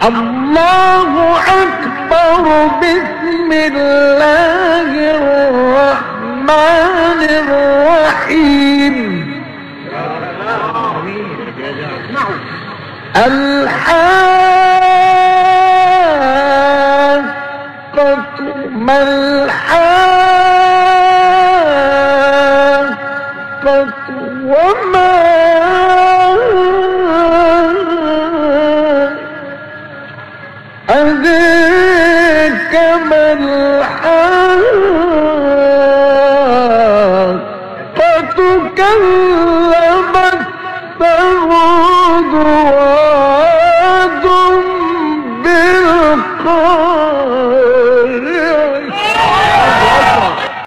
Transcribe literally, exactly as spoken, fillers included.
الله أكبر. بسم الله الرحمن الرحيم. الحاقة ما الحاقة وما أدريك ما الحاقة. كذبت ثمود